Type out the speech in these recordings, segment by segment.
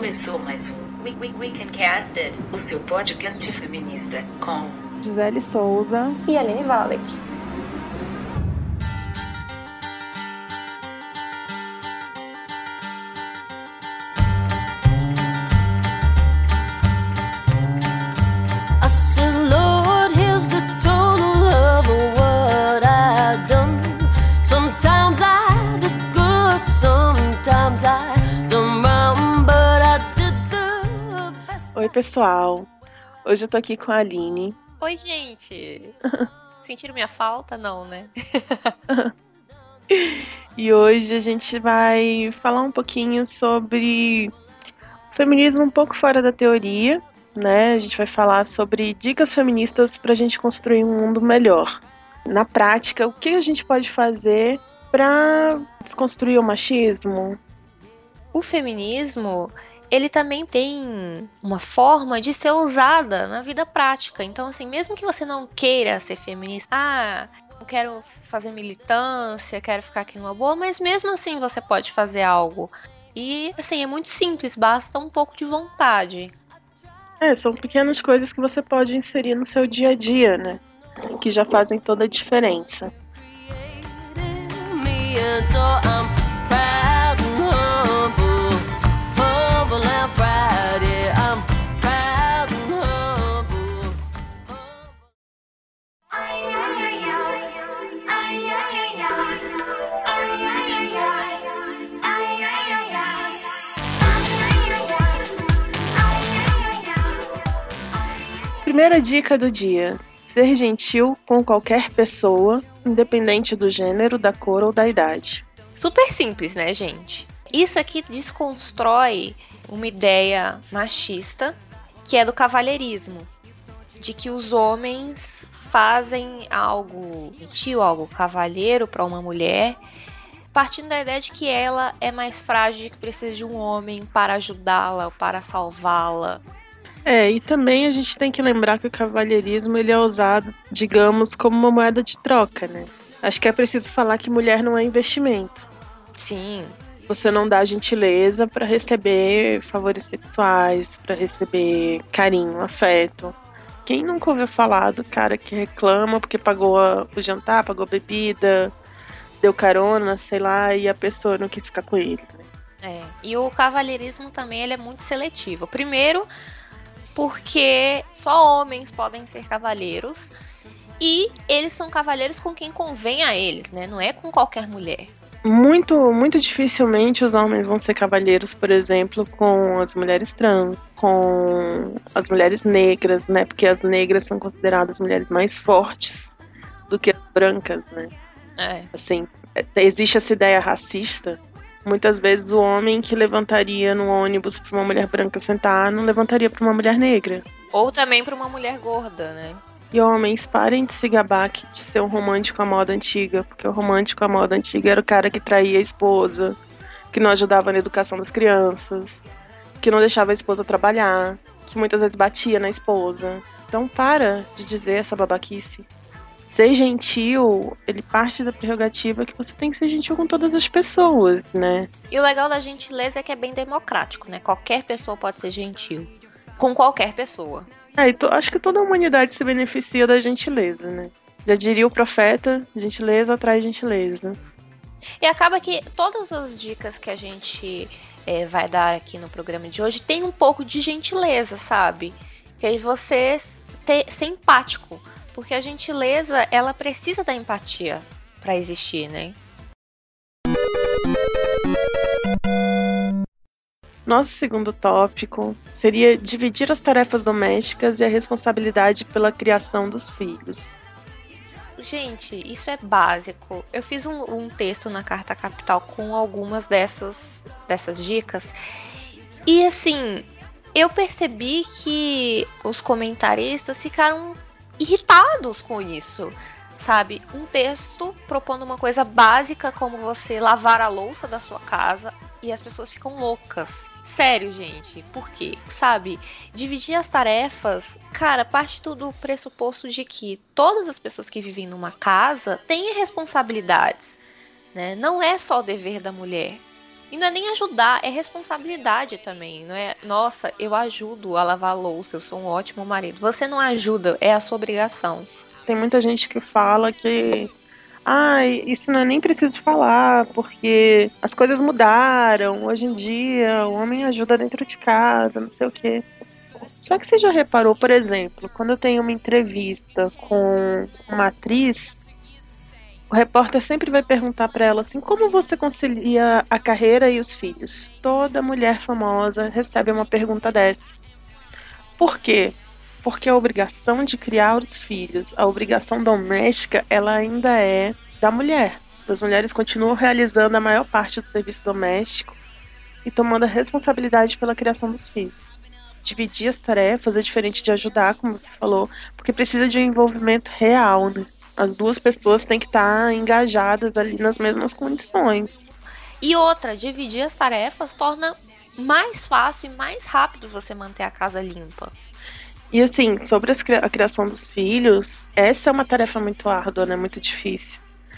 Começou mais um Weekend Casted, o seu podcast feminista, com Gisele Souza e Aline Valek. Oi, pessoal. Hoje eu tô aqui com a Aline. Oi, gente. Sentiram minha falta? Não, né? E hoje a gente vai falar um pouquinho sobre feminismo um pouco fora da teoria, né? A gente vai falar sobre dicas feministas pra gente construir um mundo melhor. Na prática, o que a gente pode fazer pra desconstruir o machismo? O feminismo, ele também tem uma forma de ser usada na vida prática. Então, assim, mesmo que você não queira ser feminista, não quero fazer militância, quero ficar aqui numa boa, mas mesmo assim você pode fazer algo. E, assim, é muito simples, basta um pouco de vontade. São pequenas coisas que você pode inserir no seu dia a dia, né? Que já fazem toda a diferença. Primeira dica do dia: ser gentil com qualquer pessoa, independente do gênero, da cor ou da idade. Super simples, né, gente? Isso aqui desconstrói uma ideia machista, que é do cavalheirismo, de que os homens fazem algo gentil, algo cavalheiro para uma mulher, partindo da ideia de que ela é mais frágil, de que precisa de um homem para ajudá-la, para salvá-la. E também a gente tem que lembrar que o cavalheirismo ele é usado, digamos, como uma moeda de troca, né? Acho que é preciso falar que mulher não é investimento. Sim. Você não dá gentileza para receber favores sexuais, para receber carinho, afeto. Quem nunca ouviu falar do cara que reclama porque pagou o jantar, pagou bebida, deu carona, sei lá, e a pessoa não quis ficar com ele, né? E o cavalheirismo também ele é muito seletivo. Primeiro, porque só homens podem ser cavaleiros e eles são cavaleiros com quem convém a eles, né? Não é com qualquer mulher. Muito, muito dificilmente os homens vão ser cavalheiros, por exemplo, com as mulheres trans, com as mulheres negras, né? Porque as negras são consideradas mulheres mais fortes do que as brancas, né? Assim, existe essa ideia racista. Muitas vezes o homem que levantaria no ônibus para uma mulher branca sentar, não levantaria para uma mulher negra. Ou também para uma mulher gorda, né? E homens, parem de se gabar de ser um romântico à moda antiga, porque o romântico à moda antiga era o cara que traía a esposa, que não ajudava na educação das crianças, que não deixava a esposa trabalhar, que muitas vezes batia na esposa. Então para de dizer essa babaquice. Ser gentil, ele parte da prerrogativa que você tem que ser gentil com todas as pessoas, né? E o legal da gentileza é que é bem democrático, né? Qualquer pessoa pode ser gentil. Com qualquer pessoa. Acho que toda a humanidade se beneficia da gentileza, né? Já diria o profeta, gentileza atrai gentileza. E acaba que todas as dicas que a gente vai dar aqui no programa de hoje tem um pouco de gentileza, sabe? Que aí você ser empático. Porque a gentileza, ela precisa da empatia para existir, né? Nosso segundo tópico seria dividir as tarefas domésticas e a responsabilidade pela criação dos filhos. Gente, isso é básico. Eu fiz um texto na Carta Capital com algumas dessas dicas. E assim, eu percebi que os comentaristas ficaram irritados com isso, sabe? Um texto propondo uma coisa básica como você lavar a louça da sua casa e as pessoas ficam loucas. Sério, gente, por quê? Sabe? Dividir as tarefas, cara, parte do pressuposto de que todas as pessoas que vivem numa casa têm responsabilidades, né? Não é só o dever da mulher. E não é nem ajudar, é responsabilidade também, não é? Nossa, eu ajudo a lavar a louça, eu sou um ótimo marido. Você não ajuda, é a sua obrigação. Tem muita gente que fala que isso não é nem preciso falar, porque as coisas mudaram. Hoje em dia, o homem ajuda dentro de casa, não sei o quê. Só que você já reparou, por exemplo, quando eu tenho uma entrevista com uma atriz, o repórter sempre vai perguntar pra ela assim: como você concilia a carreira e os filhos? Toda mulher famosa recebe uma pergunta dessa. Por quê? Porque a obrigação de criar os filhos, a obrigação doméstica, ela ainda é da mulher. As mulheres continuam realizando a maior parte do serviço doméstico e tomando a responsabilidade pela criação dos filhos. Dividir as tarefas é diferente de ajudar, como você falou, porque precisa de um envolvimento real, né? As duas pessoas têm que estar engajadas ali nas mesmas condições. E outra, dividir as tarefas torna mais fácil e mais rápido você manter a casa limpa. E assim, sobre a criação dos filhos, essa é uma tarefa muito árdua, né? Muito difícil.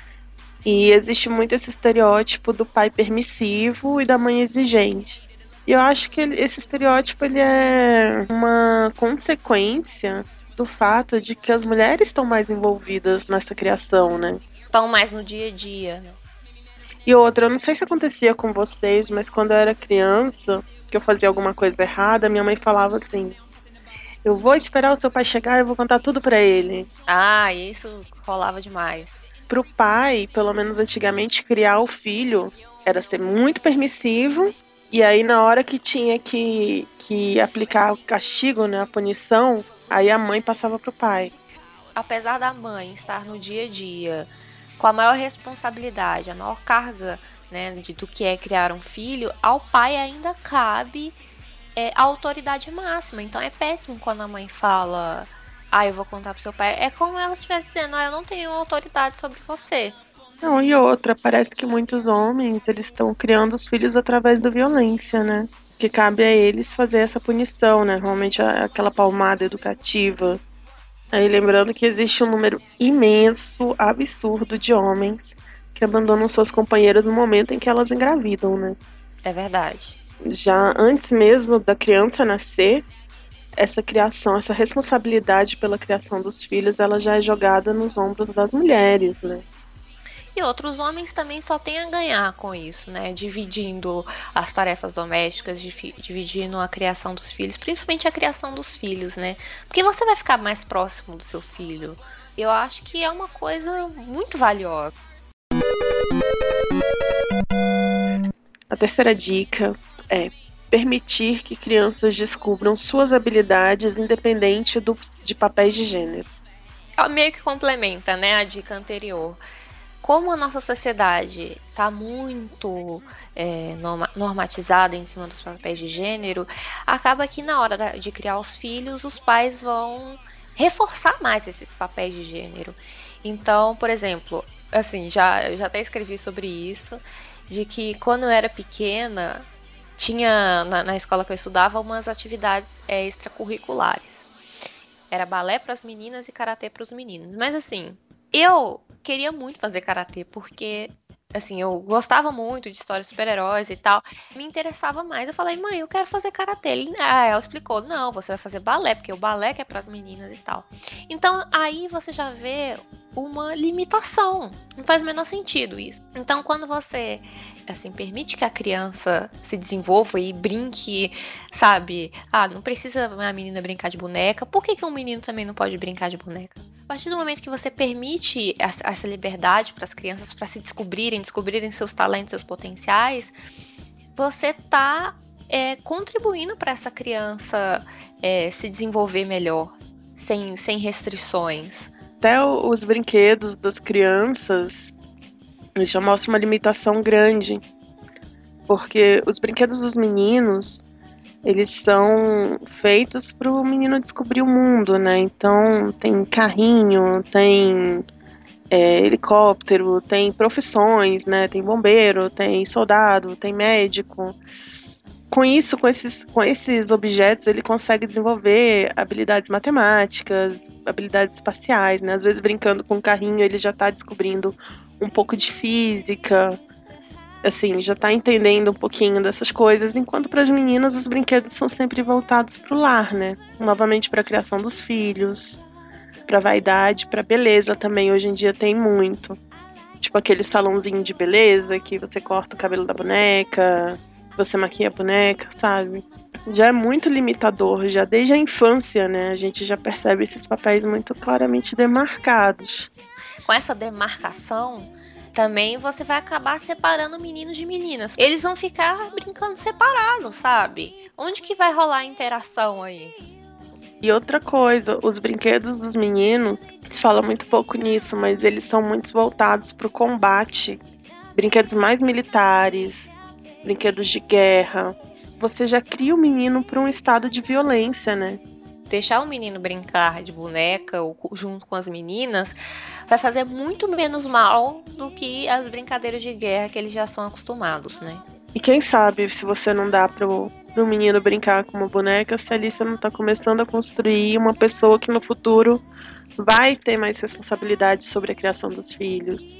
E existe muito esse estereótipo do pai permissivo e da mãe exigente. E eu acho que esse estereótipo ele é uma consequência do fato de que as mulheres estão mais envolvidas nessa criação, né? Estão mais no dia a dia, né? E outra, eu não sei se acontecia com vocês, mas quando eu era criança, que eu fazia alguma coisa errada, minha mãe falava assim: eu vou esperar o seu pai chegar e eu vou contar tudo pra ele. Ah, isso rolava demais. Pro pai, pelo menos antigamente, criar o filho era ser muito permissivo. E aí na hora que tinha que aplicar o castigo, né, a punição, aí a mãe passava pro pai. Apesar da mãe estar no dia a dia com a maior responsabilidade, a maior carga, né, do que é criar um filho, ao pai ainda cabe a autoridade máxima. Então é péssimo quando a mãe fala: eu vou contar pro seu pai. É como ela estivesse dizendo: eu não tenho autoridade sobre você. Não, e outra, parece que muitos homens, eles estão criando os filhos através da violência, né? Que cabe a eles fazer essa punição, né? Normalmente aquela palmada educativa. Aí lembrando que existe um número imenso, absurdo de homens que abandonam suas companheiras no momento em que elas engravidam, né? É verdade. Já antes mesmo da criança nascer, essa criação, essa responsabilidade pela criação dos filhos, ela já é jogada nos ombros das mulheres, né? E outros homens também só têm a ganhar com isso, né? Dividindo as tarefas domésticas, dividindo a criação dos filhos, principalmente a criação dos filhos, né? Porque você vai ficar mais próximo do seu filho. Eu acho que é uma coisa muito valiosa. A terceira dica é permitir que crianças descubram suas habilidades independente de papéis de gênero. Meio que complementa, né, a dica anterior. Como a nossa sociedade está muito normatizada em cima dos papéis de gênero, acaba que na hora de criar os filhos, os pais vão reforçar mais esses papéis de gênero. Então, por exemplo, assim, já até escrevi sobre isso, de que quando eu era pequena, tinha na escola que eu estudava umas atividades extracurriculares. Era balé para as meninas e karatê para os meninos. Mas assim, eu queria muito fazer karatê porque, assim, eu gostava muito de histórias de super-heróis e tal. Me interessava mais. Eu falei: mãe, eu quero fazer karatê. Ela explicou: não, você vai fazer balé, porque o balé que é para as meninas e tal. Então, aí você já vê uma limitação. Não faz o menor sentido isso. Então, quando você, assim, permite que a criança se desenvolva e brinque, sabe? Não precisa a menina brincar de boneca. Por que um menino também não pode brincar de boneca? A partir do momento que você permite essa liberdade para as crianças, para se descobrirem seus talentos, seus potenciais, você está contribuindo para essa criança se desenvolver melhor, sem restrições. Até os brinquedos das crianças, eles já mostram uma limitação grande, porque os brinquedos dos meninos, eles são feitos para o menino descobrir o mundo, né? Então tem carrinho, tem helicóptero, tem profissões, né? Tem bombeiro, tem soldado, tem médico. Com isso, com esses objetos, ele consegue desenvolver habilidades matemáticas, habilidades espaciais, né? Às vezes brincando com o carrinho, ele já está descobrindo um pouco de física. assim, já tá entendendo um pouquinho dessas coisas, enquanto para as meninas os brinquedos são sempre voltados pro lar, né? Novamente para a criação dos filhos, pra vaidade, pra beleza também, hoje em dia tem muito. Tipo aquele salãozinho de beleza que você corta o cabelo da boneca, você maquia a boneca, sabe? Já é muito limitador, já desde a infância, né? A gente já percebe esses papéis muito claramente demarcados. Com essa demarcação, também você vai acabar separando meninos de meninas. Eles vão ficar brincando separados, sabe? Onde que vai rolar a interação aí? E outra coisa, os brinquedos dos meninos, se fala muito pouco nisso, mas eles são muito voltados para o combate. Brinquedos mais militares, brinquedos de guerra. Você já cria o menino para um estado de violência, né? Deixar o menino brincar de boneca ou junto com as meninas vai fazer muito menos mal do que as brincadeiras de guerra que eles já são acostumados, né? E quem sabe, se você não dá pro menino brincar com uma boneca, se ali você não tá começando a construir uma pessoa que no futuro vai ter mais responsabilidade sobre a criação dos filhos.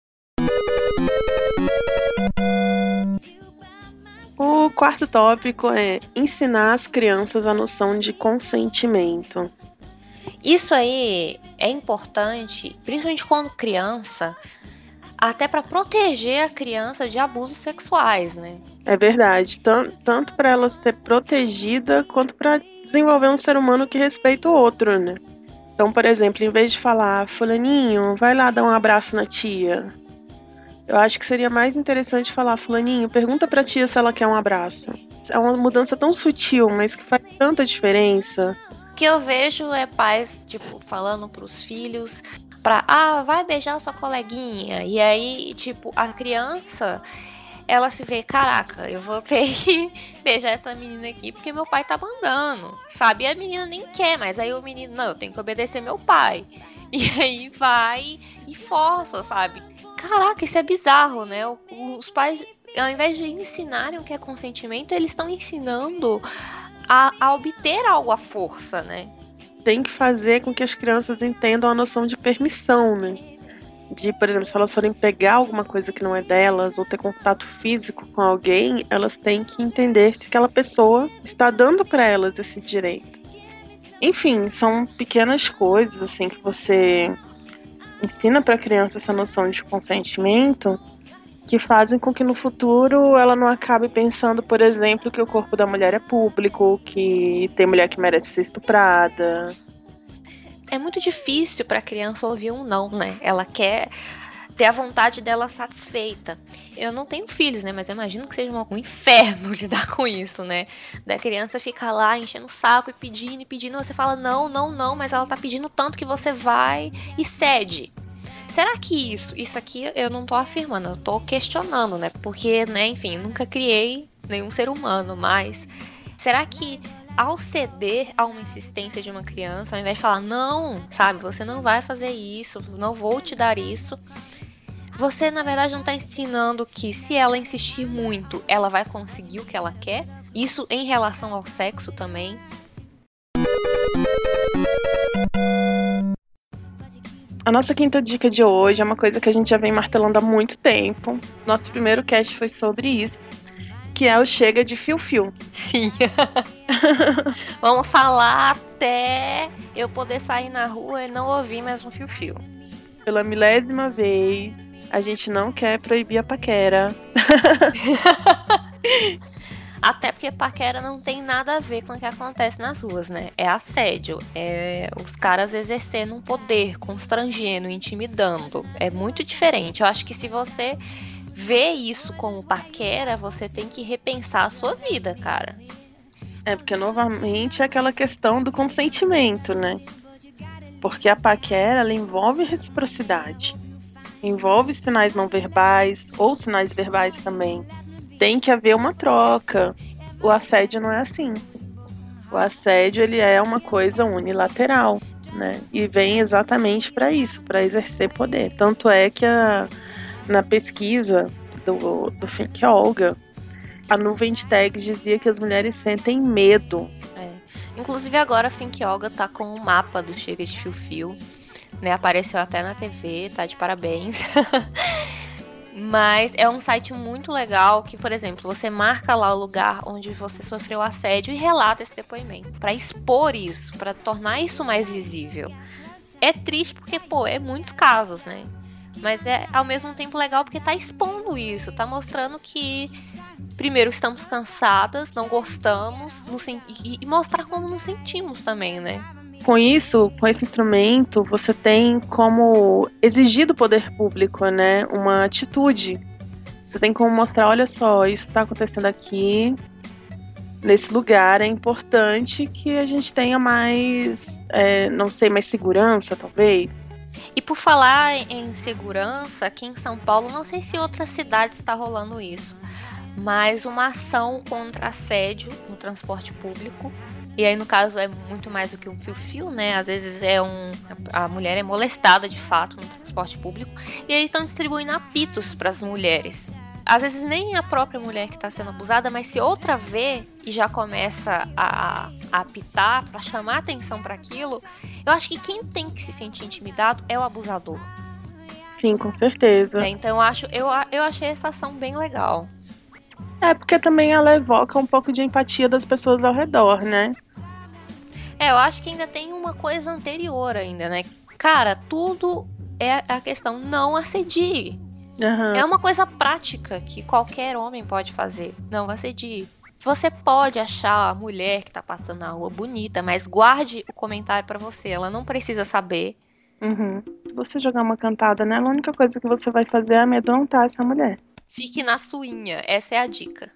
O quarto tópico é ensinar as crianças a noção de consentimento. Isso aí é importante, principalmente quando criança, até para proteger a criança de abusos sexuais, né? É verdade, tanto para ela ser protegida quanto para desenvolver um ser humano que respeita o outro, né? Então, por exemplo, em vez de falar, fulaninho, vai lá dar um abraço na tia, eu acho que seria mais interessante falar, fulaninho, pergunta pra tia se ela quer um abraço. É uma mudança tão sutil, mas que faz tanta diferença. O que eu vejo é pais, tipo, falando pros filhos vai beijar sua coleguinha. E aí, tipo, a criança, ela se vê, caraca, eu vou ter que beijar essa menina aqui porque meu pai tá mandando, sabe? E a menina nem quer, mas aí o menino, não, eu tenho que obedecer meu pai. E aí vai e força, sabe? Caraca, isso é bizarro, né? Os pais, ao invés de ensinarem o que é consentimento, eles estão ensinando a obter algo à força, né? Tem que fazer com que as crianças entendam a noção de permissão, né? De, por exemplo, se elas forem pegar alguma coisa que não é delas ou ter contato físico com alguém, elas têm que entender se aquela pessoa está dando para elas esse direito. Enfim, são pequenas coisas assim que você ensina para a criança essa noção de consentimento que fazem com que no futuro ela não acabe pensando, por exemplo, que o corpo da mulher é público, que tem mulher que merece ser estuprada. É muito difícil para a criança ouvir um não, né? Ela quer ter a vontade dela satisfeita. Eu não tenho filhos, né? Mas eu imagino que seja um inferno lidar com isso, né? Da criança ficar lá enchendo o saco e pedindo. Você fala não, não, não, mas ela tá pedindo tanto que você vai e cede. Será que isso aqui eu não tô afirmando, eu tô questionando, né? Porque, né, enfim, nunca criei nenhum ser humano, mas será que ao ceder a uma insistência de uma criança, ao invés de falar não, sabe, você não vai fazer isso, não vou te dar isso, você na verdade não tá ensinando que se ela insistir muito, ela vai conseguir o que ela quer? Isso em relação ao sexo também. A nossa quinta dica de hoje é uma coisa que a gente já vem martelando há muito tempo. Nosso primeiro cast foi sobre isso, que é o chega de fio-fio. Sim. Vamos falar até eu poder sair na rua e não ouvir mais um fio-fio. Pela 1000ª vez, a gente não quer proibir a paquera. Até porque paquera não tem nada a ver com o que acontece nas ruas, né? É assédio, é os caras exercendo um poder, constrangendo, intimidando. É muito diferente. Eu acho que se você vê isso como paquera, você tem que repensar a sua vida, cara. É porque, novamente, é aquela questão do consentimento, né? Porque a paquera, ela envolve reciprocidade. Envolve sinais não verbais ou sinais verbais também. Tem que haver uma troca. O assédio não é assim. O assédio, ele é uma coisa unilateral, né? E vem exatamente para isso, para exercer poder. Tanto é que na pesquisa do Think Olga, a nuvem de tags dizia que as mulheres sentem medo. Inclusive agora a Think Olga tá com um mapa do Chega de Fio-Fio, né? Apareceu até na TV, tá de parabéns. Mas é um site muito legal que, por exemplo, você marca lá o lugar onde você sofreu assédio e relata esse depoimento, pra expor isso, pra tornar isso mais visível. É triste porque, é muitos casos, né? Mas é ao mesmo tempo legal porque tá expondo isso, tá mostrando que primeiro estamos cansadas, não gostamos, e mostrar como nos sentimos também, né? Com isso, com esse instrumento, você tem como exigir do poder público, né, uma atitude. Você tem como mostrar, olha só, isso está acontecendo aqui, nesse lugar, é importante que a gente tenha mais, mais segurança, talvez. E por falar em segurança, aqui em São Paulo, não sei se em outras cidades está rolando isso, mas uma ação contra assédio no transporte público. E aí, no caso, é muito mais do que um fio-fio, né? Às vezes a mulher é molestada, de fato, no transporte público. E aí estão distribuindo apitos para as mulheres. Às vezes nem a própria mulher que está sendo abusada, mas se outra vê e já começa a apitar para chamar atenção para aquilo, eu acho que quem tem que se sentir intimidado é o abusador. Sim, com certeza. Então eu achei essa ação bem legal. Porque também ela evoca um pouco de empatia das pessoas ao redor, né? Eu acho que ainda tem uma coisa anterior ainda, né? Cara, tudo é a questão, não assedie. Uhum. É uma coisa prática que qualquer homem pode fazer. Não assedie. Você pode achar a mulher que tá passando na rua bonita, mas guarde o comentário pra você. Ela não precisa saber. Uhum. Se você jogar uma cantada nela, a única coisa que você vai fazer é amedrontar essa mulher. Fique na suinha, essa é a dica.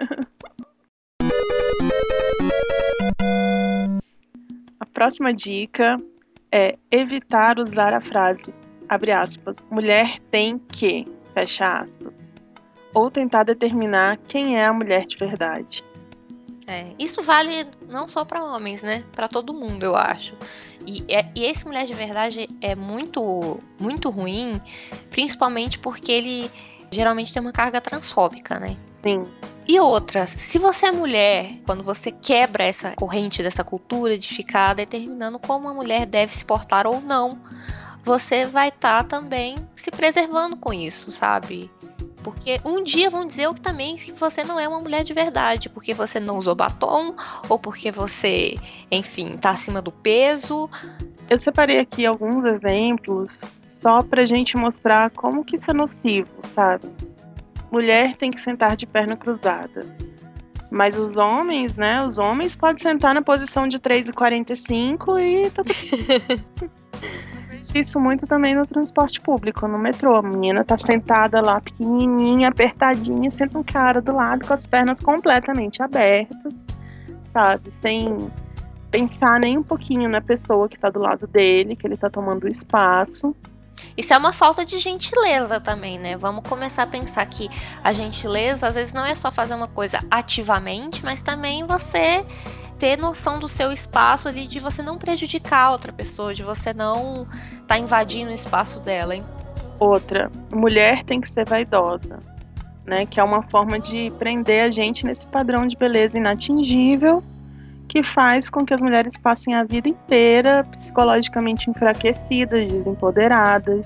A próxima dica é evitar usar a frase, abre aspas, mulher tem que, fecha aspas, ou tentar determinar quem é a mulher de verdade. Isso vale não só para homens, né? Para todo mundo, eu acho. E esse mulher de verdade é muito, muito ruim, principalmente porque ele geralmente tem uma carga transfóbica, né? Sim. E outra, se você é mulher, quando você quebra essa corrente dessa cultura de ficar determinando como a mulher deve se portar ou não, você vai estar também se preservando com isso, sabe? Porque um dia vão dizer também que você não é uma mulher de verdade, porque você não usou batom, ou porque você, enfim, tá acima do peso. Eu separei aqui alguns exemplos só pra gente mostrar como que isso é nocivo, sabe? Mulher tem que sentar de perna cruzada. Mas os homens, né? Os homens podem sentar na posição de 3,45 e tá tudo. Isso muito também no transporte público, no metrô. A menina tá sentada lá, pequenininha, apertadinha, senta um cara do lado com as pernas completamente abertas, sabe? Sem pensar nem um pouquinho na pessoa que tá do lado dele, que ele tá tomando espaço. Isso é uma falta de gentileza também, né? Vamos começar a pensar que a gentileza, às vezes, não é só fazer uma coisa ativamente, mas também você ter noção do seu espaço ali, de você não prejudicar a outra pessoa, de você não tá invadindo o espaço dela, hein? Outra, mulher tem que ser vaidosa, né? Que é uma forma de prender a gente nesse padrão de beleza inatingível que faz com que as mulheres passem a vida inteira psicologicamente enfraquecidas, desempoderadas.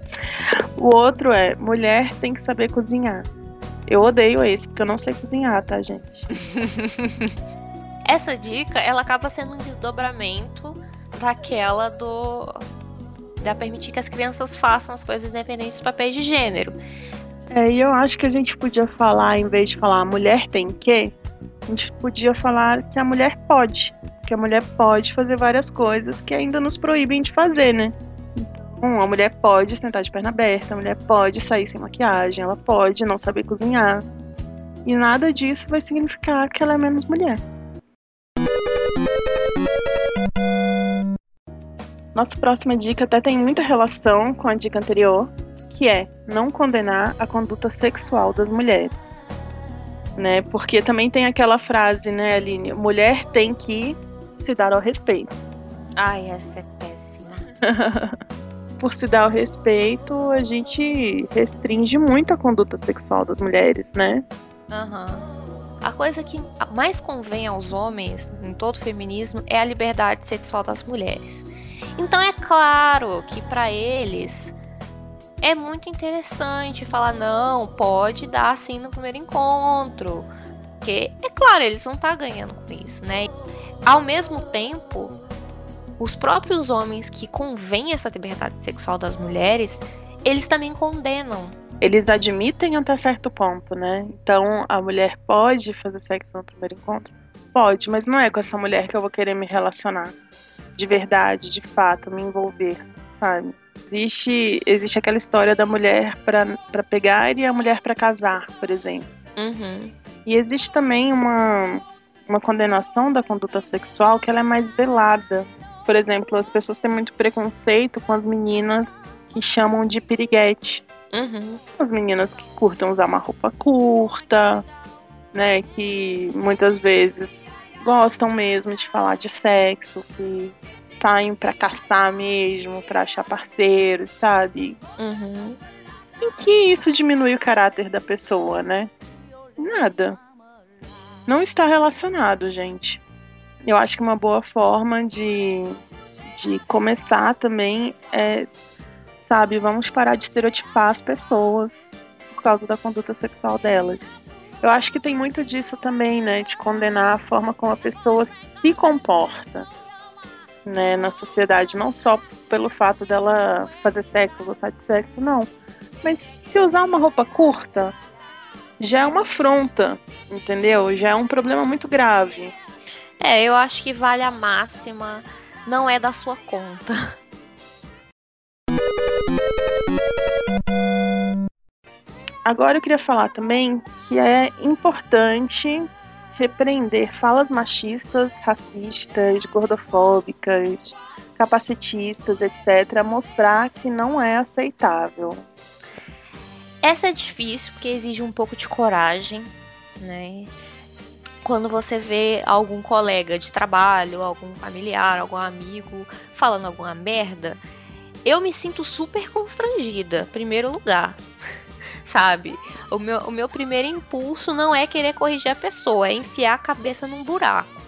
O outro é, mulher tem que saber cozinhar. Eu odeio esse, porque eu não sei cozinhar, tá, gente? Essa dica, ela acaba sendo um desdobramento daquela da permitir que as crianças façam as coisas independentes dos papéis de gênero. E eu acho que a gente podia falar, em vez de falar mulher tem que, a gente podia falar que a mulher pode. Que a mulher pode fazer várias coisas que ainda nos proíbem de fazer, né? Então, a mulher pode sentar de perna aberta, a mulher pode sair sem maquiagem, ela pode não saber cozinhar. E nada disso vai significar que ela é menos mulher. Nossa próxima dica até tem muita relação com a dica anterior, que é não condenar a conduta sexual das mulheres. Né? Porque também tem aquela frase, né, Aline? Mulher tem que se dar ao respeito. Ai, essa é péssima. Por se dar ao respeito, a gente restringe muito a conduta sexual das mulheres, né? A coisa que mais convém aos homens, em todo o feminismo, é a liberdade sexual das mulheres. Então é claro que para eles é muito interessante falar, não, pode dar sim no primeiro encontro. Porque, é claro, eles vão estar ganhando com isso, né? Ao mesmo tempo, os próprios homens que convêm essa liberdade sexual das mulheres, eles também condenam. Eles admitem até certo ponto, né? Então, a mulher pode fazer sexo no primeiro encontro? Pode, mas não é com essa mulher que eu vou querer me relacionar. De verdade, de fato, me envolver, sabe? Existe aquela história da mulher pra pegar e a mulher pra casar, por exemplo. Uhum. E existe também uma condenação da conduta sexual que ela é mais velada. Por exemplo, as pessoas têm muito preconceito com as meninas que chamam de piriguete. Uhum. As meninas que curtem usar uma roupa curta, né, que muitas vezes gostam mesmo de falar de sexo, que saem pra caçar mesmo, pra achar parceiros, sabe? Uhum. Em que isso diminui o caráter da pessoa, né? Nada. Não está relacionado, gente. Eu acho que uma boa forma de começar também é, sabe, vamos parar de estereotipar as pessoas por causa da conduta sexual delas. Eu acho que tem muito disso também, né, de condenar a forma como a pessoa se comporta, né, na sociedade, não só pelo fato dela fazer sexo, gostar de sexo, não. Mas se usar uma roupa curta, já é uma afronta, entendeu? Já é um problema muito grave. Eu acho que vale a máxima, não é da sua conta. Agora eu queria falar também que é importante repreender falas machistas, racistas, gordofóbicas, capacitistas, etc. Mostrar que não é aceitável. Essa é difícil porque exige um pouco de coragem, né? Quando você vê algum colega de trabalho, algum familiar, algum amigo falando alguma merda, eu me sinto super constrangida, em primeiro lugar. Sabe? O meu primeiro impulso não é querer corrigir a pessoa, é enfiar a cabeça num buraco.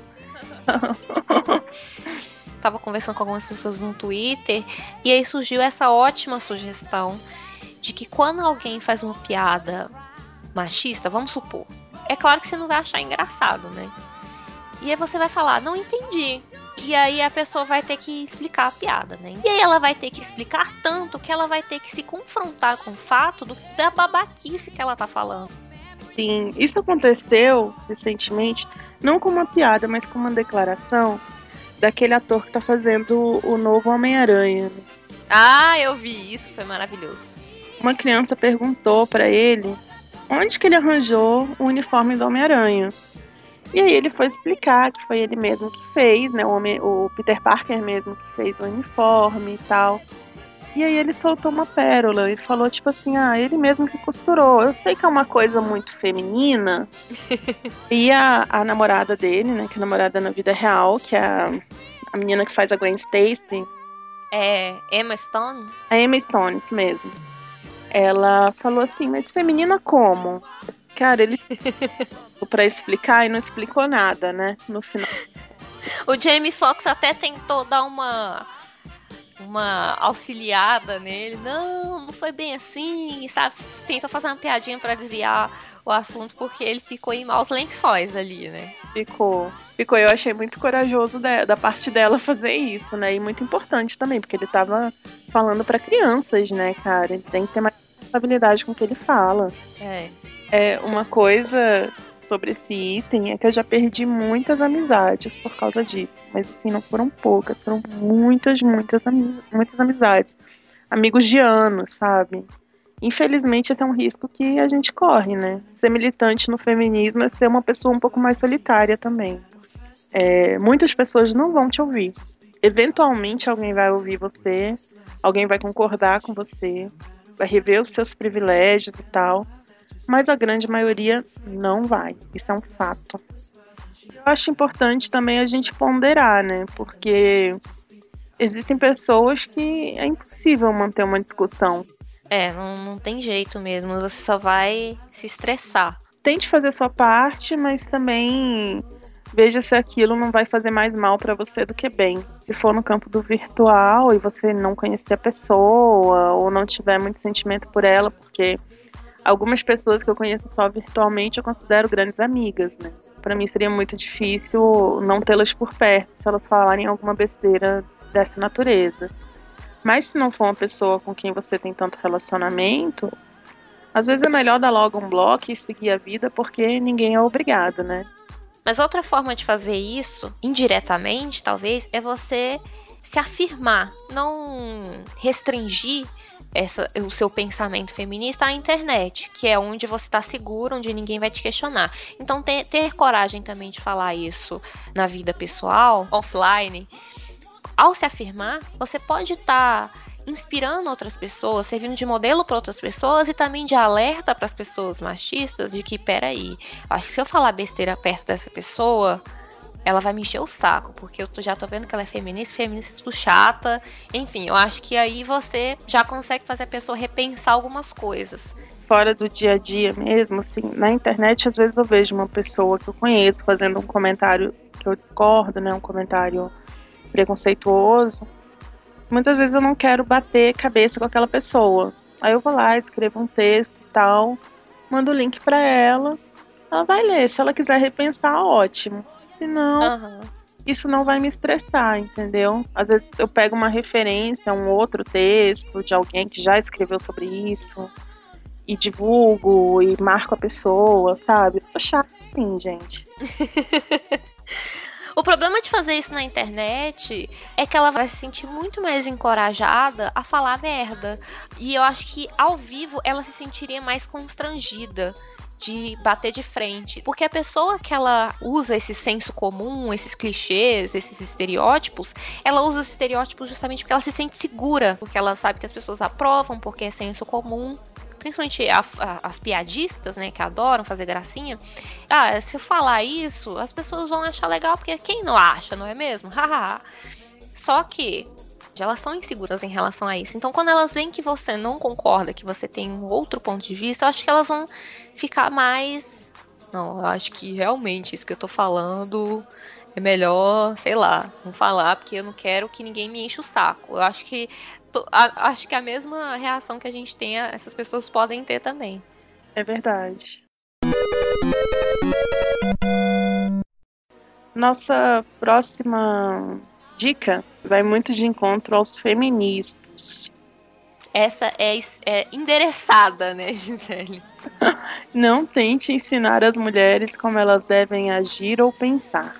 Tava conversando com algumas pessoas no Twitter e aí surgiu essa ótima sugestão de que quando alguém faz uma piada machista, vamos supor, é claro que você não vai achar engraçado, né? E aí você vai falar, não entendi. E aí a pessoa vai ter que explicar a piada, né? E aí ela vai ter que explicar tanto que ela vai ter que se confrontar com o fato da babaquice que ela tá falando. Sim, isso aconteceu recentemente, não com uma piada, mas com uma declaração daquele ator que tá fazendo o novo Homem-Aranha. Ah, eu vi isso, foi maravilhoso. Uma criança perguntou pra ele onde que ele arranjou o uniforme do Homem-Aranha. E aí ele foi explicar que foi ele mesmo que fez, né? O Peter Parker mesmo que fez o uniforme e tal. E aí ele soltou uma pérola e falou tipo assim, ele mesmo que costurou. Eu sei que é uma coisa muito feminina. E a namorada dele, né? Que é a namorada na vida real, que é a menina que faz a Gwen Stacy. É Emma Stone? A Emma Stone, isso mesmo. Ela falou assim, mas feminina como? Cara, ele pra explicar e não explicou nada, né? No final. O Jamie Foxx até tentou dar uma auxiliada nele. Não foi bem assim, sabe? Tentou fazer uma piadinha pra desviar o assunto, porque ele ficou em maus lençóis ali, né? Ficou. Eu achei muito corajoso da parte dela fazer isso, né? E muito importante também, porque ele tava falando pra crianças, né, cara? Ele tem que ter mais responsabilidade com o que ele fala. Uma coisa sobre esse item é que eu já perdi muitas amizades por causa disso. Mas assim, não foram poucas, foram muitas amizades. Amigos de anos, sabe? Infelizmente esse é um risco que a gente corre, né? Ser militante no feminismo é ser uma pessoa um pouco mais solitária também. Muitas pessoas não vão te ouvir. Eventualmente alguém vai ouvir você, alguém vai concordar com você, vai rever os seus privilégios e tal. Mas a grande maioria não vai. Isso é um fato. Eu acho importante também a gente ponderar, né? Porque existem pessoas que é impossível manter uma discussão. Não tem jeito mesmo. Você só vai se estressar. Tente fazer a sua parte, mas também veja se aquilo não vai fazer mais mal para você do que bem. Se for no campo do virtual e você não conhecer a pessoa ou não tiver muito sentimento por ela, porque algumas pessoas que eu conheço só virtualmente eu considero grandes amigas, né? Para mim seria muito difícil não tê-las por perto se elas falarem alguma besteira dessa natureza. Mas se não for uma pessoa com quem você tem tanto relacionamento, às vezes é melhor dar logo um bloco e seguir a vida, porque ninguém é obrigado, né? Mas outra forma de fazer isso, indiretamente, talvez, é você se afirmar, não restringir o seu pensamento feminista à internet, que é onde você está seguro, onde ninguém vai te questionar. Então, ter coragem também de falar isso na vida pessoal, offline. Ao se afirmar, você pode estar inspirando outras pessoas, servindo de modelo para outras pessoas e também de alerta para as pessoas machistas de que, peraí, acho que se eu falar besteira perto dessa pessoa, ela vai me encher o saco, porque eu já tô vendo que ela é feminista é tudo chata. Enfim, eu acho que aí você já consegue fazer a pessoa repensar algumas coisas. Fora do dia a dia mesmo, assim, na internet às vezes eu vejo uma pessoa que eu conheço fazendo um comentário que eu discordo, né, um comentário preconceituoso. Muitas vezes eu não quero bater cabeça com aquela pessoa. Aí eu vou lá, escrevo um texto e tal, mando o link pra ela, ela vai ler. Se ela quiser repensar, ótimo. Se não, isso não vai me estressar, entendeu? Às vezes eu pego uma referência, um outro texto de alguém que já escreveu sobre isso e divulgo e marco a pessoa, sabe? Tô chato assim, gente. O problema de fazer isso na internet é que ela vai se sentir muito mais encorajada a falar merda. E eu acho que ao vivo ela se sentiria mais constrangida de bater de frente. Porque a pessoa que ela usa esse senso comum, esses clichês, esses estereótipos, ela usa esses estereótipos justamente porque ela se sente segura. Porque ela sabe que as pessoas aprovam, porque é senso comum. Principalmente as piadistas, né, que adoram fazer gracinha. Se eu falar isso, as pessoas vão achar legal, porque quem não acha, não é mesmo? Só que elas são inseguras em relação a isso. Então, quando elas veem que você não concorda, que você tem um outro ponto de vista, eu acho que elas vão ficar mais... Não, eu acho que realmente isso que eu tô falando é melhor, sei lá, não falar, porque eu não quero que ninguém me enche o saco. Eu acho que a mesma reação que a gente tem, essas pessoas podem ter também. É verdade. Nossa próxima dica vai muito de encontro aos feministas. Essa é endereçada, né, Gisele? Não tente ensinar as mulheres como elas devem agir ou pensar.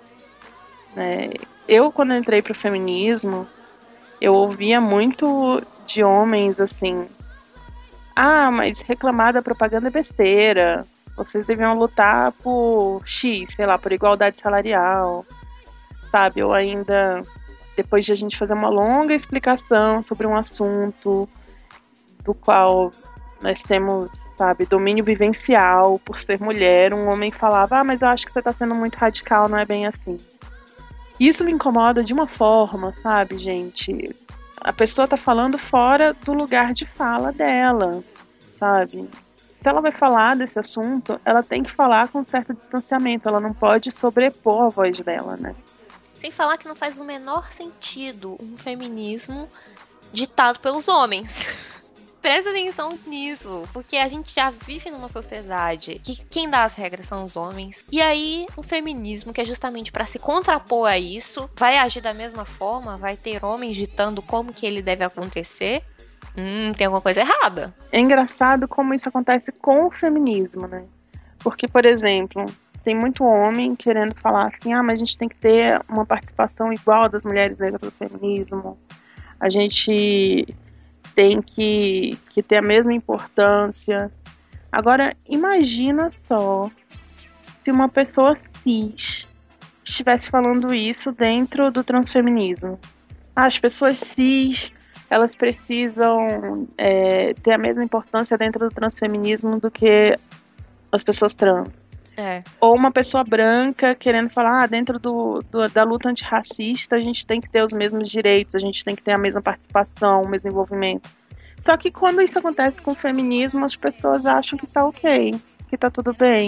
Eu, quando entrei pro feminismo, eu ouvia muito de homens assim: mas reclamar da propaganda é besteira, vocês deviam lutar por X, sei lá, por igualdade salarial, sabe? Ou ainda, depois de a gente fazer uma longa explicação sobre um assunto do qual nós temos, sabe, domínio vivencial por ser mulher, um homem falava: mas eu acho que você tá sendo muito radical, não é bem assim. Isso me incomoda de uma forma, sabe, gente? A pessoa tá falando fora do lugar de fala dela, sabe? Se ela vai falar desse assunto, ela tem que falar com um certo distanciamento, ela não pode sobrepor a voz dela, né? Sem falar que não faz o menor sentido um feminismo ditado pelos homens. Presta atenção nisso, porque a gente já vive numa sociedade que quem dá as regras são os homens. E aí, o feminismo, que é justamente para se contrapor a isso, vai agir da mesma forma, vai ter homens ditando como que ele deve acontecer. Tem alguma coisa errada. É engraçado como isso acontece com o feminismo, né? Porque, por exemplo, tem muito homem querendo falar assim: mas a gente tem que ter uma participação igual das mulheres negras no feminismo. A gente tem que ter a mesma importância. Agora, imagina só se uma pessoa cis estivesse falando isso dentro do transfeminismo. As pessoas cis, elas precisam ter a mesma importância dentro do transfeminismo do que as pessoas trans. Ou uma pessoa branca querendo falar: dentro da luta antirracista a gente tem que ter os mesmos direitos, a gente tem que ter a mesma participação, o mesmo envolvimento. Só que quando isso acontece com o feminismo, as pessoas acham que tá ok, que tá tudo bem.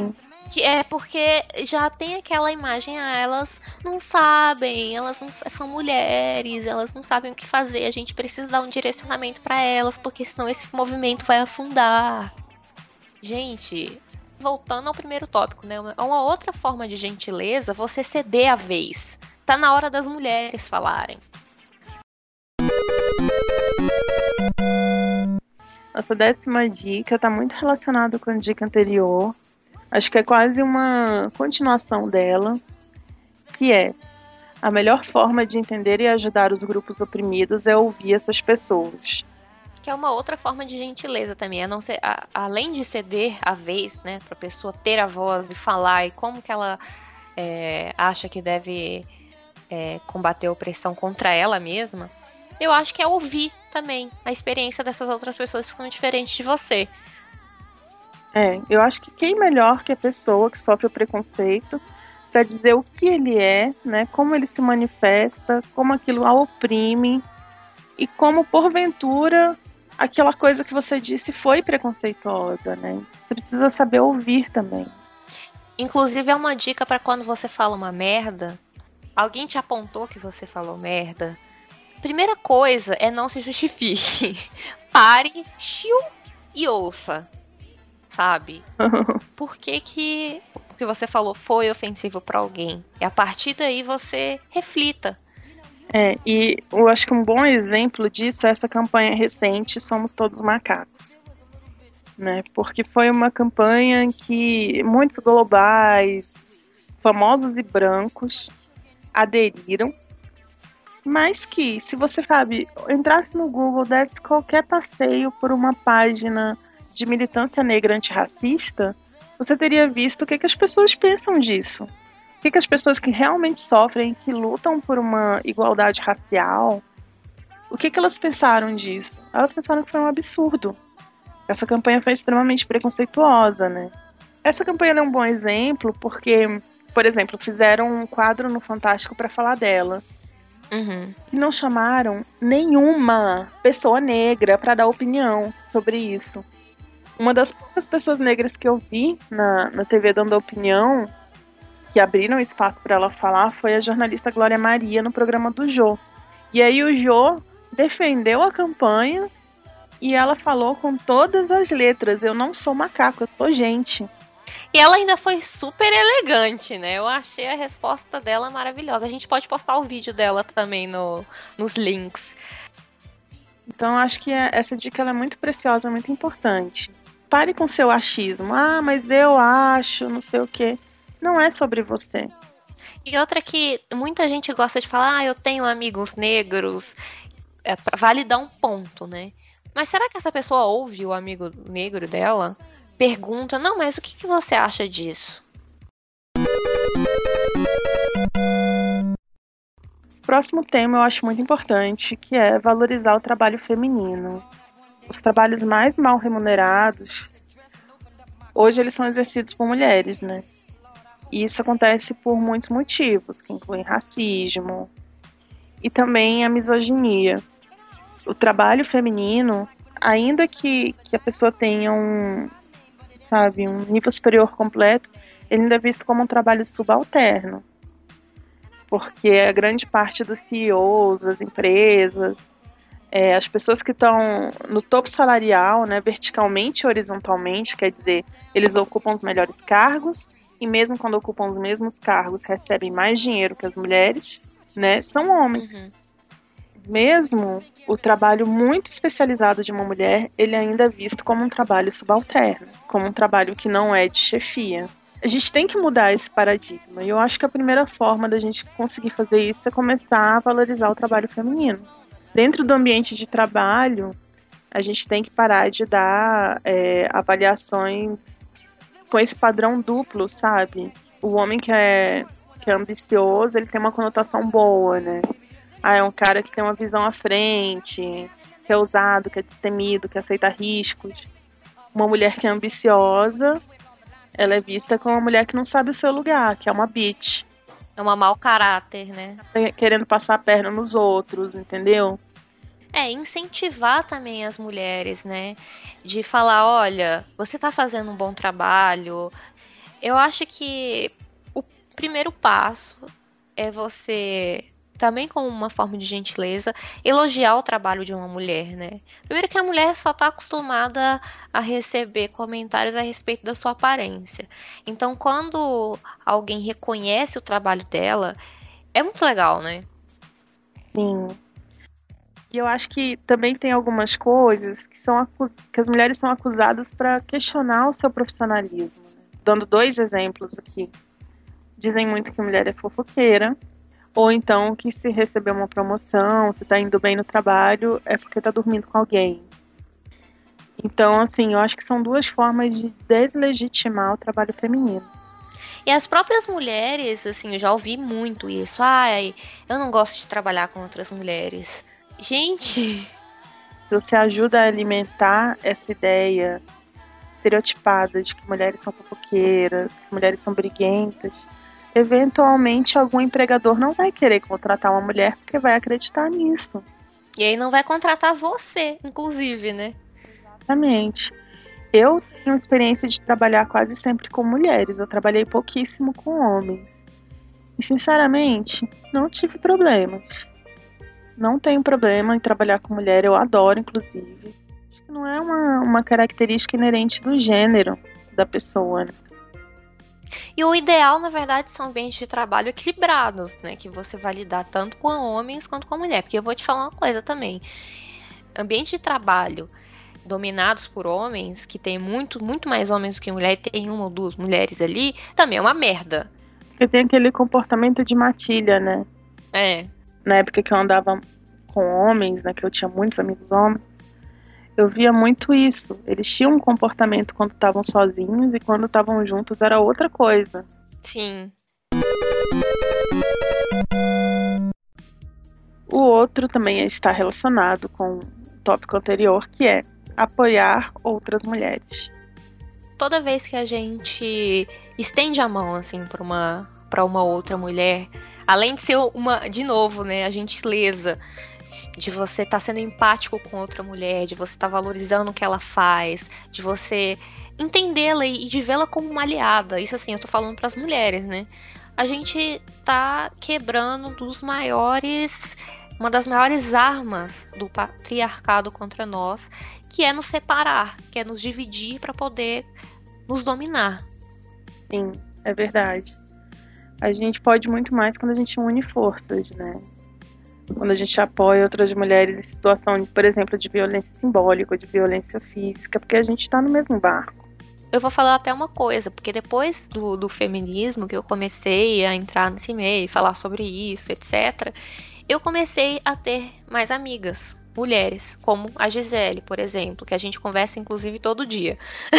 Que é porque já tem aquela imagem, elas não sabem, elas não, são mulheres, elas não sabem o que fazer, a gente precisa dar um direcionamento pra elas, porque senão esse movimento vai afundar. Gente, voltando ao primeiro tópico, né? Uma outra forma de gentileza, você ceder a vez. Tá na hora das mulheres falarem. Nossa 10ª dica tá muito relacionada com a dica anterior. Acho que é quase uma continuação dela, que é: a melhor forma de entender e ajudar os grupos oprimidos é ouvir essas pessoas. Que é uma outra forma de gentileza também, a não ser, além de ceder a vez, né, pra pessoa ter a voz e falar e como que ela acha que deve combater a opressão contra ela mesma, eu acho que é ouvir também a experiência dessas outras pessoas que são diferentes de você. Eu acho que quem melhor que a pessoa que sofre o preconceito para dizer o que ele é, né, como ele se manifesta, como aquilo a oprime e como, porventura, aquela coisa que você disse foi preconceituosa, né? Você precisa saber ouvir também. Inclusive, é uma dica para quando você fala uma merda, alguém te apontou que você falou merda, primeira coisa é não se justifique. Pare, chiu, e ouça. Sabe? Por que o que você falou foi ofensivo para alguém? E a partir daí você reflita. E eu acho que um bom exemplo disso é essa campanha recente Somos Todos Macacos, né? Porque foi uma campanha que muitos globais, famosos e brancos, aderiram, mas que, se você, sabe, entrasse no Google, desse qualquer passeio por uma página de militância negra antirracista, você teria visto o que as pessoas pensam disso. O que as pessoas que realmente sofrem, que lutam por uma igualdade racial, o que elas pensaram disso? Elas pensaram que foi um absurdo. Essa campanha foi extremamente preconceituosa, né? Essa campanha é um bom exemplo porque, por exemplo, fizeram um quadro no Fantástico para falar dela. Uhum. E não chamaram nenhuma pessoa negra para dar opinião sobre isso. Uma das poucas pessoas negras que eu vi na TV dando opinião, que abriram espaço para ela falar, foi a jornalista Glória Maria no programa do Jô. E aí o Jô defendeu a campanha e ela falou com todas as letras: eu não sou macaco, eu sou gente. E ela ainda foi super elegante, né? Eu achei a resposta dela maravilhosa. A gente pode postar o vídeo dela também nos links. Então acho que essa dica ela é muito preciosa, muito importante. Pare com seu achismo. Ah, mas eu acho, não sei o quê. Não é sobre você. E outra que muita gente gosta de falar, eu tenho amigos negros, pra validar um ponto, né? Mas será que essa pessoa ouve o amigo negro dela? Pergunta, não, mas o que você acha disso? Próximo tema eu acho muito importante, que é valorizar o trabalho feminino. Os trabalhos mais mal remunerados, hoje eles são exercidos por mulheres, né? E isso acontece por muitos motivos, que incluem racismo e também a misoginia. O trabalho feminino, ainda que a pessoa tenha um nível superior completo, ele ainda é visto como um trabalho subalterno. Porque a grande parte dos CEOs, das empresas, as pessoas que estão no topo salarial, né, verticalmente e horizontalmente, quer dizer, eles ocupam os melhores cargos, e mesmo quando ocupam os mesmos cargos, recebem mais dinheiro que as mulheres, né, são homens. Uhum. Mesmo o trabalho muito especializado de uma mulher, ele ainda é visto como um trabalho subalterno, como um trabalho que não é de chefia. A gente tem que mudar esse paradigma, e eu acho que a primeira forma da gente conseguir fazer isso é começar a valorizar o trabalho feminino. Dentro do ambiente de trabalho, a gente tem que parar de dar avaliações com esse padrão duplo, sabe? O homem que é ambicioso, ele tem uma conotação boa, né? É um cara que tem uma visão à frente, que é ousado, que é destemido, que aceita riscos. Uma mulher que é ambiciosa, ela é vista como uma mulher que não sabe o seu lugar, que é uma bitch. É uma mau caráter, né? Querendo passar a perna nos outros, entendeu? Incentivar também as mulheres, né? De falar, olha, você tá fazendo um bom trabalho, Eu acho que o primeiro passo é você, também como uma forma de gentileza, elogiar o trabalho de uma mulher, né? Primeiro que a mulher só tá acostumada a receber comentários a respeito da sua aparência. Então, quando alguém reconhece o trabalho dela, é muito legal, né? Sim. E eu acho que também tem algumas coisas que as mulheres são acusadas para questionar o seu profissionalismo, né? Dando 2 exemplos aqui. Dizem muito que mulher é fofoqueira, ou então que se receber uma promoção, se tá indo bem no trabalho, é porque tá dormindo com alguém. Então, assim, eu acho que são 2 formas de deslegitimar o trabalho feminino. E as próprias mulheres, assim, eu já ouvi muito isso. Ai, eu não gosto de trabalhar com outras mulheres. Gente, Se você ajuda a alimentar essa ideia estereotipada de que mulheres são fofoqueiras, que mulheres são briguentas, eventualmente algum empregador não vai querer contratar uma mulher porque vai acreditar nisso. e aí não vai contratar você, inclusive, né? Exatamente. Eu tenho experiência de trabalhar quase sempre com mulheres. Eu trabalhei pouquíssimo com homens. E, sinceramente, não tive problemas. Não tenho problema em trabalhar com mulher. Eu adoro, inclusive. Acho que não é uma característica inerente do gênero da pessoa, né? E o ideal, na verdade, são ambientes de trabalho equilibrados, né? Que você vai lidar tanto com homens quanto com mulher. Porque eu vou te falar uma coisa também. Ambiente de trabalho dominados por homens, que tem muito mais homens do que mulher, e tem 1 ou 2 mulheres ali, também é uma merda. Porque tem aquele comportamento de matilha, né? É. Na época que eu andava com homens, né? Que eu tinha muitos amigos homens, eu via muito isso. Eles tinham um comportamento quando estavam sozinhos e quando estavam juntos era outra coisa. Sim. O outro também está relacionado com o tópico anterior, que é apoiar outras mulheres. Toda vez que a gente estende a mão, assim, pra uma outra mulher, além de ser de novo, né, a gentileza, de você estar sendo empático com outra mulher, de você estar valorizando o que ela faz, de você entendê-la e de vê-la como uma aliada. Isso, assim, eu tô falando pras mulheres, né? A gente tá quebrando uma das maiores armas do patriarcado contra nós, que é nos separar, que é nos dividir para poder nos dominar. Sim, é verdade. A gente pode muito mais quando a gente une forças, né? Quando a gente apoia outras mulheres em situação, por exemplo, de violência simbólica ou de violência física, porque a gente tá no mesmo barco. Eu vou falar até uma coisa, porque depois do feminismo, que eu comecei a entrar nesse meio, falar sobre isso, etc., eu comecei a ter mais amigas, mulheres, como a Gisele, por exemplo, que a gente conversa inclusive todo dia.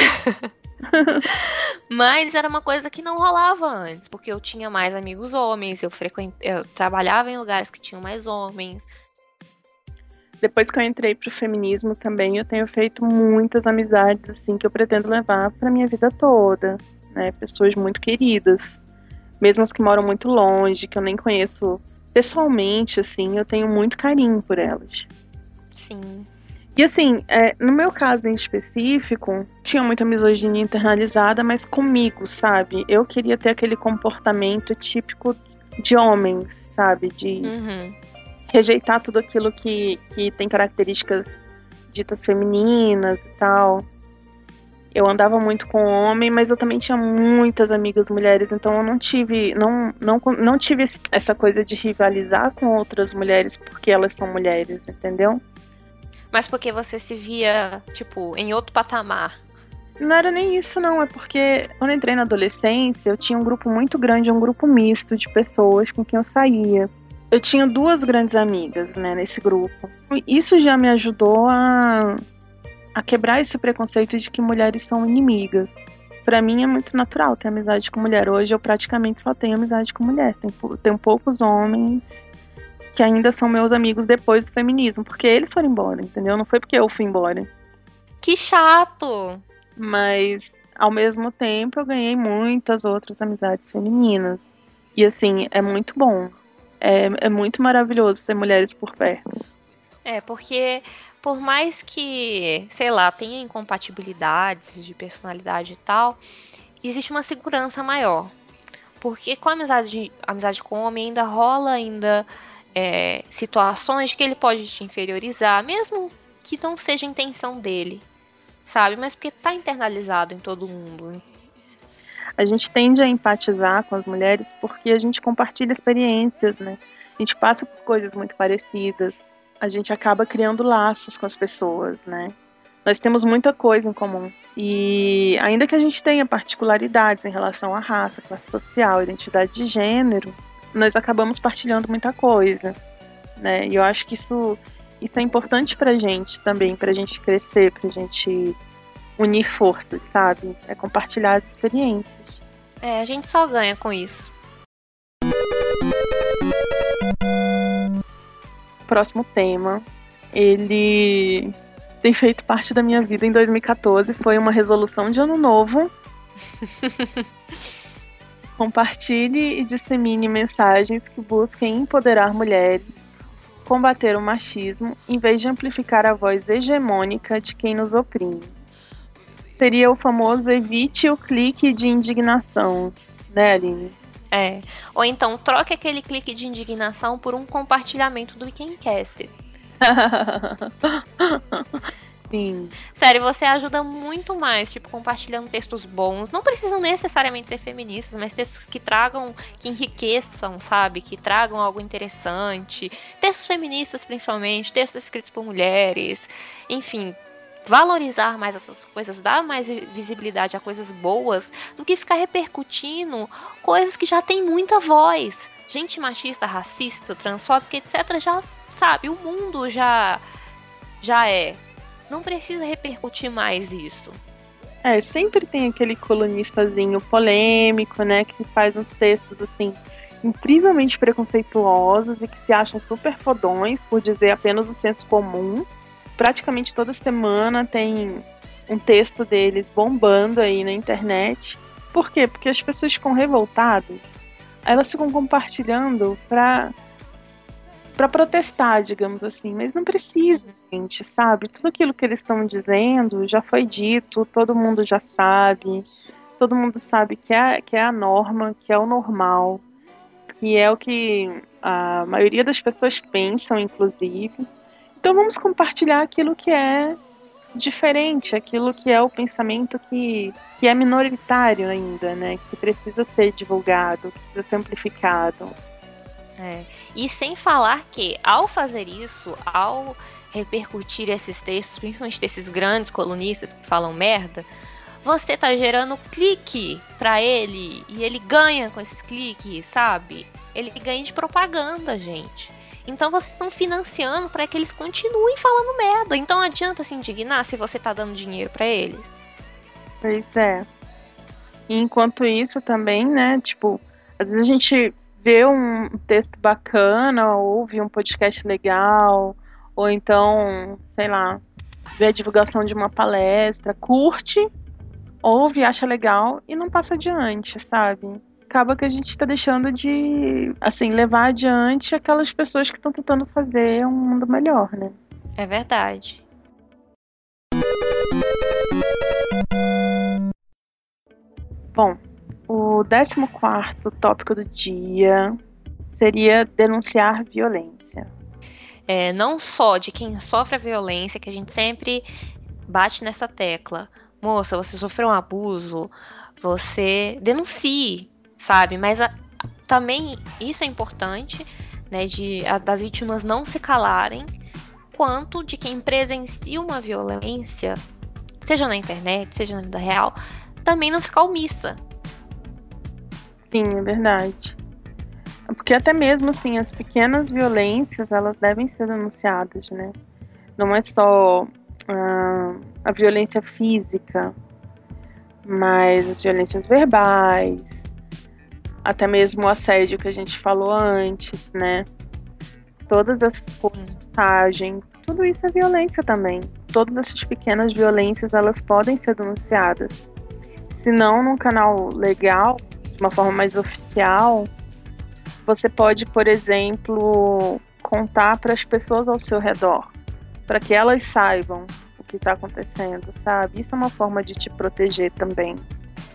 Mas era uma coisa que não rolava antes, porque eu tinha mais amigos homens, eu trabalhava em lugares que tinham mais homens. Depois que eu entrei pro feminismo também, eu tenho feito muitas amizades, assim, que eu pretendo levar pra minha vida toda, né? Pessoas muito queridas, mesmo as que moram muito longe, que eu nem conheço pessoalmente, assim, eu tenho muito carinho por elas. Sim. E assim, no meu caso em específico, tinha muita misoginia internalizada, mas comigo, sabe? Eu queria ter aquele comportamento típico de homens, sabe? De rejeitar tudo aquilo que tem características ditas femininas e tal. Eu andava muito com homem, mas eu também tinha muitas amigas mulheres, então eu não tive essa coisa de rivalizar com outras mulheres porque elas são mulheres, entendeu? Mas porque você se via, tipo, em outro patamar? Não era nem isso, não. É porque quando eu entrei na adolescência, eu tinha um grupo muito grande, um grupo misto de pessoas com quem eu saía. Eu tinha 2 grandes amigas, né, nesse grupo. Isso já me ajudou a quebrar esse preconceito de que mulheres são inimigas. Pra mim é muito natural ter amizade com mulher. Hoje eu praticamente só tenho amizade com mulher. Tenho poucos homens que ainda são meus amigos depois do feminismo, porque eles foram embora, entendeu? Não foi porque eu fui embora. Que chato! Mas, ao mesmo tempo, eu ganhei muitas outras amizades femininas. E, assim, é muito bom. É muito maravilhoso ter mulheres por perto. Porque por mais que, sei lá, tenha incompatibilidades de personalidade e tal, existe uma segurança maior. Porque com a amizade com o homem ainda rola situações de que ele pode te inferiorizar, mesmo que não seja a intenção dele, sabe? Mas porque tá internalizado em todo mundo. A gente tende a empatizar com as mulheres porque a gente compartilha experiências, né? A gente passa por coisas muito parecidas. A gente acaba criando laços com as pessoas, né? Nós temos muita coisa em comum. E ainda que a gente tenha particularidades em relação à raça, classe social, identidade de gênero, nós acabamos partilhando muita coisa, né? E eu acho que isso é importante pra gente também, pra gente crescer, pra gente unir forças, sabe? É compartilhar as experiências. A gente só ganha com isso. Próximo tema, ele tem feito parte da minha vida em 2014, foi uma resolução de ano novo. Compartilhe e dissemine mensagens que busquem empoderar mulheres, combater o machismo, em vez de amplificar a voz hegemônica de quem nos oprime. Seria o famoso evite o clique de indignação, né, Aline? Ou então troque aquele clique de indignação por um compartilhamento do Weekendcast. Sim. Sério, você ajuda muito mais, tipo, compartilhando textos bons. Não precisam necessariamente ser feministas, mas textos que tragam, que enriqueçam, sabe? Que tragam algo interessante. Textos feministas, principalmente, textos escritos por mulheres. Enfim, valorizar mais essas coisas, dar mais visibilidade a coisas boas, do que ficar repercutindo coisas que já tem muita voz. Gente machista, racista, transfóbica, etc. já, sabe, o mundo já é. Não precisa repercutir mais isso. Sempre tem aquele colunistazinho polêmico, né, que faz uns textos, assim, incrivelmente preconceituosos e que se acham super fodões por dizer apenas o senso comum. Praticamente toda semana tem um texto deles bombando aí na internet. Por quê? Porque as pessoas ficam revoltadas. Elas ficam compartilhando pra protestar, digamos assim. Mas não precisa, gente, sabe? Tudo aquilo que eles estão dizendo já foi dito, todo mundo já sabe. Todo mundo sabe que é a norma, que é o normal, que é o que a maioria das pessoas pensam, inclusive. Então vamos compartilhar aquilo que é diferente, aquilo que é o pensamento que é minoritário ainda, né? Que precisa ser divulgado, que precisa ser amplificado. E sem falar que, ao fazer isso, ao repercutir esses textos, principalmente desses grandes colunistas que falam merda, você tá gerando clique pra ele, e ele ganha com esses cliques, sabe? Ele ganha de propaganda, gente. Então vocês estão financiando para que eles continuem falando merda. Então adianta se indignar se você tá dando dinheiro para eles. Pois é. E enquanto isso também, né, tipo, às vezes a gente vê um texto bacana, ouve um podcast legal, ou então, sei lá, vê a divulgação de uma palestra, curte, ouve, acha legal e não passa adiante, sabe? Acaba que a gente está deixando de, assim, levar adiante aquelas pessoas que estão tentando fazer um mundo melhor, né? É verdade. Bom, o 14º tópico do dia seria denunciar violência. Não só de quem sofre a violência, que a gente sempre bate nessa tecla. Moça, você sofreu um abuso, você denuncie, sabe? Mas também isso é importante, né, das vítimas não se calarem, quanto de quem presencia uma violência, seja na internet, seja na vida real, também não ficar omissa. Sim, é verdade. Porque até mesmo assim, as pequenas violências, elas devem ser denunciadas, né? Não é só a violência física, mas as violências verbais, até mesmo o assédio que a gente falou antes, né? Todas as postagens, tudo isso é violência também. Todas essas pequenas violências, elas podem ser denunciadas. Se não num canal legal, de uma forma mais oficial, você pode, por exemplo, contar para as pessoas ao seu redor, para que elas saibam o que está acontecendo, sabe? Isso é uma forma de te proteger também.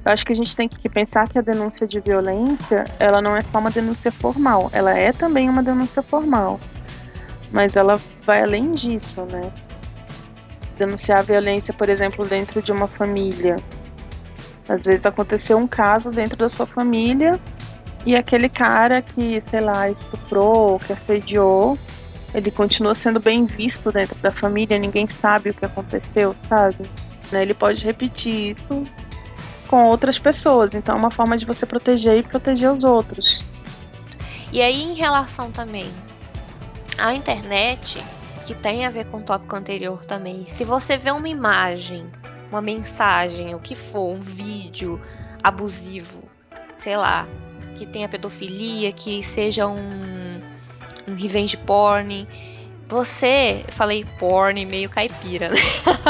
Eu acho que a gente tem que pensar que a denúncia de violência, ela não é só uma denúncia formal, ela é também uma denúncia formal, mas ela vai além disso, né? Denunciar a violência, por exemplo, dentro de uma família. Às vezes aconteceu um caso dentro da sua família e aquele cara que, sei lá, estuprou, que assediou, ele continua sendo bem visto dentro da família, ninguém sabe o que aconteceu, sabe? Ele pode repetir isso com outras pessoas, então é uma forma de você proteger e proteger os outros. E aí, em relação também à internet, que tem a ver com o tópico anterior também, se você vê uma imagem, uma mensagem, o que for, um vídeo abusivo, sei lá, que tenha pedofilia, que seja um revenge porn, você, eu falei porn meio caipira, né?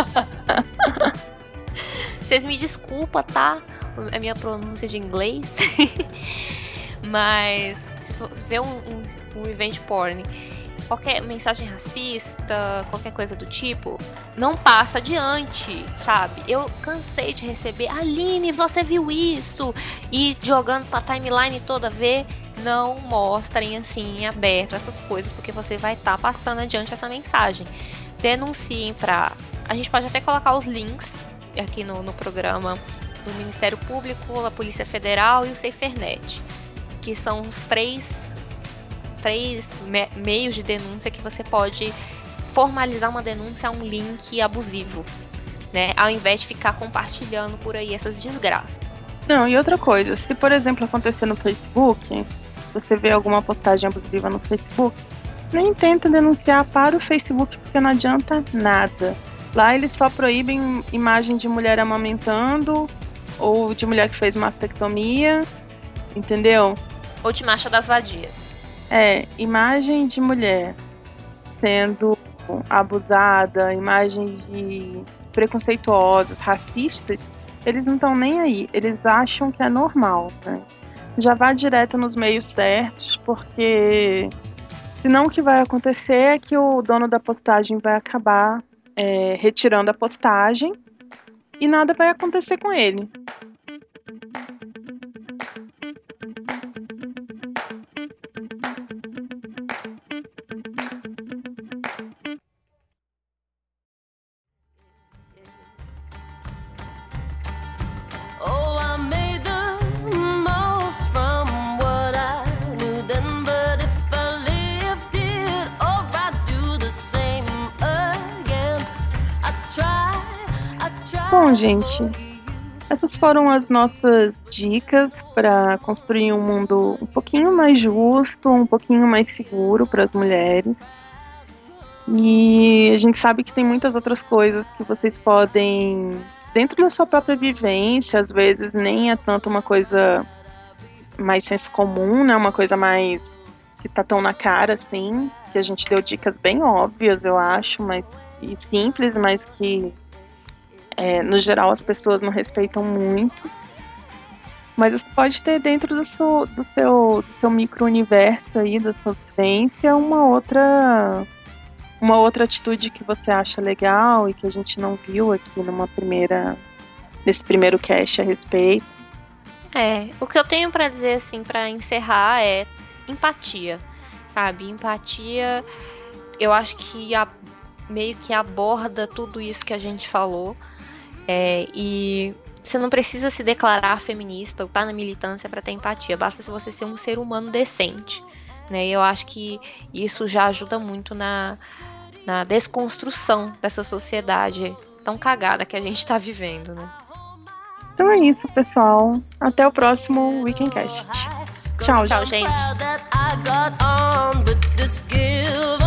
Vocês me desculpam, tá? A minha pronúncia de inglês. Mas se for ver um revenge porn, qualquer mensagem racista, qualquer coisa do tipo, não passa adiante, sabe? Eu cansei de receber, Aline, você viu isso? E jogando pra timeline toda ver, não mostrem assim em aberto essas coisas, porque você vai estar passando adiante essa mensagem. Denunciem pra... A gente pode até colocar os links aqui no programa do Ministério Público, a Polícia Federal e o SaferNet, que são os três meios de denúncia que você pode formalizar uma denúncia a um link abusivo, né? Ao invés de ficar compartilhando por aí essas desgraças. Não, e outra coisa, se por exemplo acontecer no Facebook, você vê alguma postagem abusiva no Facebook, nem tenta denunciar para o Facebook, porque não adianta nada. Lá eles só proíbem imagem de mulher amamentando ou de mulher que fez mastectomia, entendeu? Ou de marcha das vadias. Imagem de mulher sendo abusada, imagens de preconceituosas, racistas, eles não estão nem aí, eles acham que é normal, né? Já vá direto nos meios certos, porque senão o que vai acontecer é que o dono da postagem vai acabar retirando a postagem e nada vai acontecer com ele. Bom, gente, essas foram as nossas dicas para construir um mundo um pouquinho mais justo, um pouquinho mais seguro para as mulheres. E a gente sabe que tem muitas outras coisas que vocês podem, dentro da sua própria vivência, às vezes nem é tanto uma coisa mais senso comum, né? Uma coisa mais que tá tão na cara, assim, que a gente deu dicas bem óbvias, eu acho, e simples, mas que no geral as pessoas não respeitam muito. Mas você pode ter dentro do seu micro-universo aí, da sua vivência, uma outra atitude que você acha legal e que a gente não viu aqui nesse primeiro cast a respeito. O que eu tenho pra dizer, assim, pra encerrar é empatia, sabe? Empatia, eu acho que meio que aborda tudo isso que a gente falou. E você não precisa se declarar feminista ou estar na militância para ter empatia. Basta você ser um ser humano decente, né? E eu acho que isso já ajuda muito na desconstrução dessa sociedade tão cagada que a gente está vivendo, né? Então é isso, pessoal. Até o próximo Weekendcast. Tchau, gente.